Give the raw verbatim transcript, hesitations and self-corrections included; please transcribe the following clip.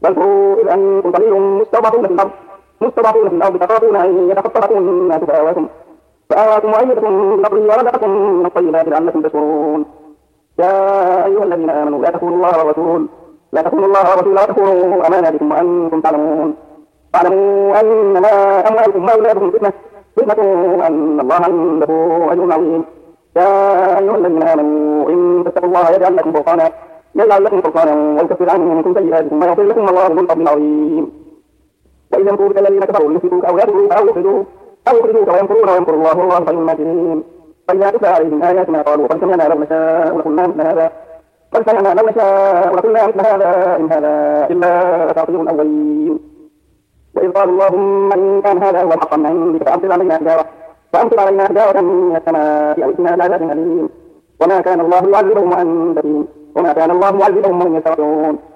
واذكروا إذ أنتم قليل مستضعفون في الأرض مستضعفون في الأرض تخافون أن يتخطفكم الناس فآواكم فآواكم وأيدكم بنصره ورزقكم من الطيبات لعلكم تشكرون. يا أيها الذين آمنوا لا تخونوا الله ورسوله لا تخونوا الله ورسوله وتخونوا أماناتكم وأنتم تعلمون واعلموا أنما أموالكم وأولادكم فتنة فتنة وأن الله عنده أجر عظيم. يا أيها الذين آمنوا إن تتقوا الله يجعل لكم فرقانا يجعل لكم فرقانا ويكفر عنكم سيئاتكم ويغفر لكم والله ذو الفضل العظيم. وإذا يمكر بك الذين كفروا ليثبتوك أو يقتلوك أو يخرجوك أو يخرجوك ويمكرون ويمكر الله والله خير الماكرين. فإذا تتلى عليهم آياتنا قالوا قد سمعنا لو نشاء لقلنا مثل هذا قد سمعنا لو نشاء لقلنا مثل هذا إن هذا إلا أساطير الأولين. وإذ قالوا اللهم إن كان هذا هو الحق من عندك فأمطر علينا حجارة فأمطر علينا حجارة من السماء أو ائتنا بعذاب أليم. وما كان الله يعذبهم وأنت فيهم وما كان الله معذبهم وهم يستغفرون.